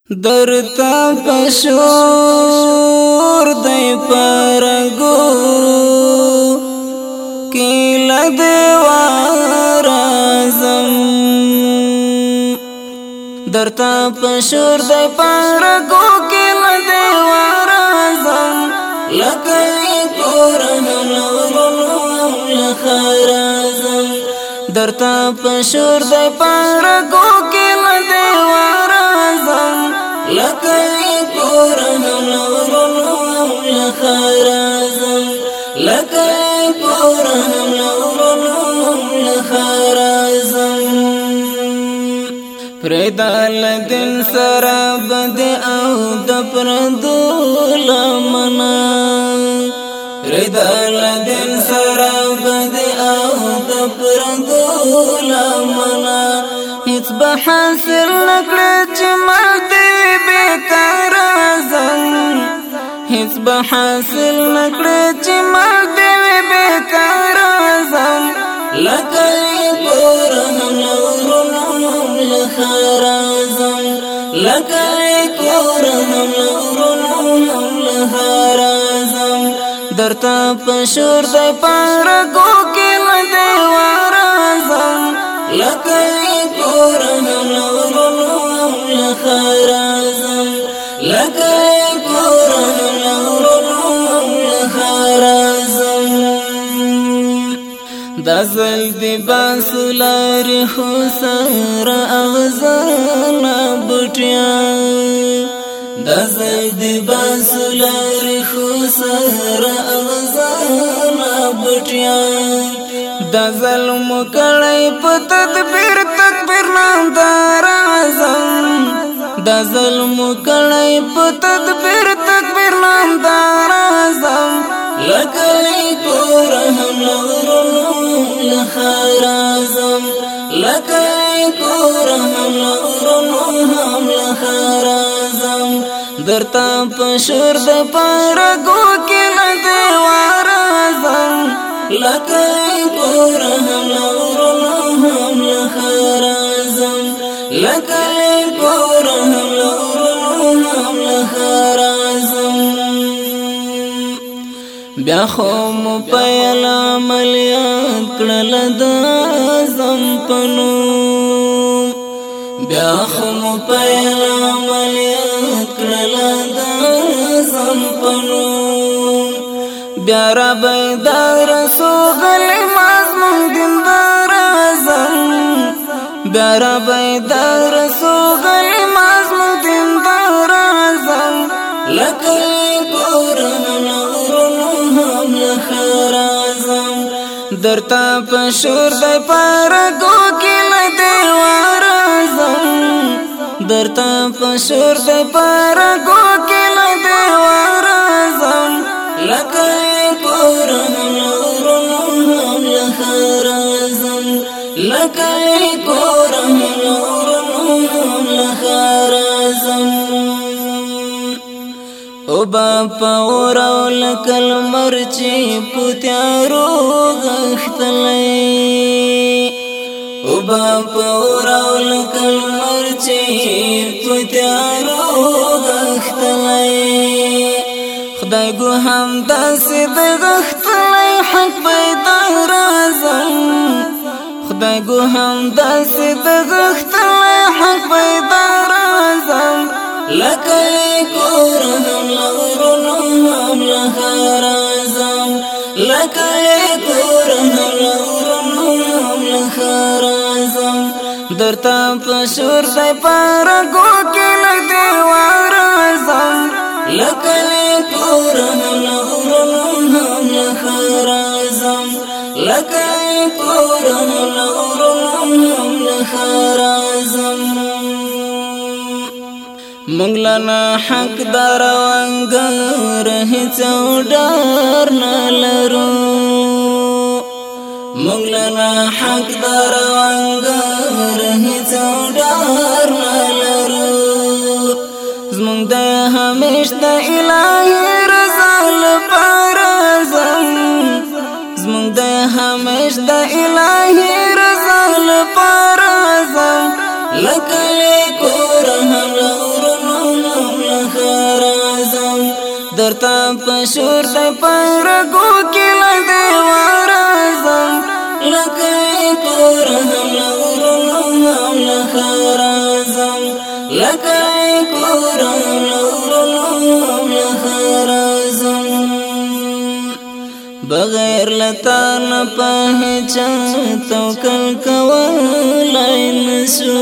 درتا پشور دی پرگو کیل دیوار آزم درتا پشور دی پرگو کیل دیوار آزم لکی کورم نورم لخار آزم درتا پشور دی پرگو کیل دیوار آزم لکی کورم نورم لخار آزم لکی کورم نورم لخار آزم پریدال دن سراب دی او دپردو لمنا پریدال دن سراب دی او دپردو لمنا هیڅ به حاصل نکړه چې مال دی بیکار ځم هیڅ به حاصل نکړه چې مال دی بیکار ځم لکه کورم نورم لخار ځم لکه کورم نورم لخار ځم درته پشور دی پرګو کې دیوار ځم لکه کورم نورم لخار ځم لکه کورم نورم لخار ځم دزل دی باسلار خسر اغزانا بټیا دزل دی باسلار خسر اغزانا بټیا دزل مکړی په تدبیر تکبیر نام دار اعظم دزل مکړی په تدبیر تکبیر نام دار اعظم لکلی کورم نورم لخار اعظم لکلی کورم نورم لخار اعظم درتا پشور د پرګو کې دیوار اعظم لکلی کورم نورم لخار اعظم لکلی کورم نورم لخار اعظم بیا خو مو پیل عملیات کړل د اعظم پنو بیا خو مو پیل عملیات کړل د اعظم پنو بیا را بیدار سو غلی مازمون دیندار اعظم بیا را بیدار سو غلی مازمون دیندار اعظم لکلی کورم نورم لخار اعظم درتا پشور دی پرګو کې دیوار اعظم درتا پشور دی پرګو کې دیوار اعظم لکلی کورم نورم لخار اعظم لکلی کورم نورم لخار اعظم او باپا وراو لکل مرچی پتیارو غختلی او باپا وراو لکل مرچی پتیارو غختلی خدای گو هم داسی د غختلی حق بیدار اعظم خدای گو هم داسی د غختلی حق بیدار اعظم لکلی کورم نورم لخار اعظم لکلی کورم نورم لخار اعظم درتا پشور دی پرګو کې دیوار اعظم لکلی کورم نورم لخار اعظم لکلی کورم نورم لخار اعظم منگلنا حق دار وانگر هیڅو ډار نه لرو منگلنا حق دار وانگر هیڅو ډار نه لرو زمونږ د همیش د الهي رضا لپاره ځم زمونږ د همیش د الهي رضا لپاره ځم لکلی کورم نورم درتا پشور دی پرگو کی لدیوار ازم لکی کور هم لورنو هم لخار ازم لکی کور هم لورنو هم لخار ازم بغیر لتا نه پهچا توکل کولای نشو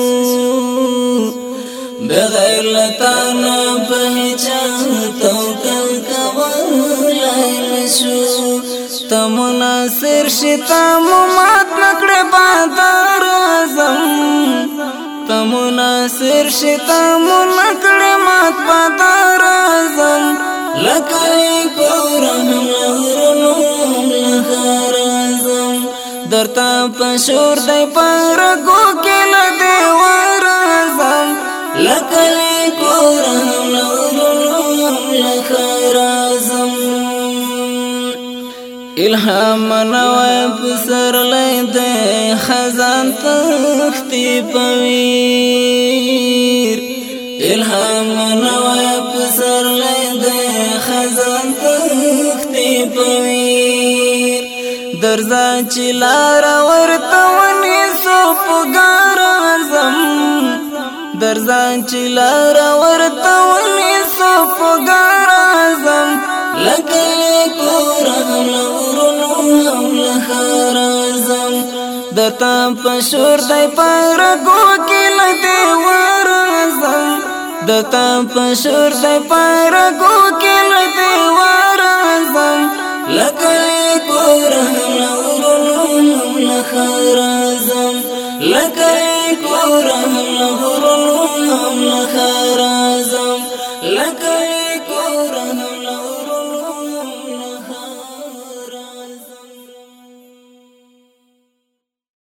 بغیر لتا نه پهچا توکل کولای نشو تمناصر شتا مات نکړه بادار اعظم تمناصر شتا نکړه مات بادار اعظم لکای کورم لورنو لخار اعظم درتا پشور دی پرگو کې لدیوار اعظم لکای کورم لورنو لخار اعظم الهام نوای پسر لیده خزان تختی پویر الهام نوای پسر لیده خزان تختی پویر درزا چلار ورطونی سو پگار ازم درزا چلار ورطونی سو پگار ازم لکلی کورم لورنو لخار ازم درتا پشور دی پرگو کی لدیوار ازم درتا پشور دی پرگو کی لدیوار ازم لکلی کورم لورنو لخار ازم لکلی کورم لورنو لخار ازم لکلی کورم لورنو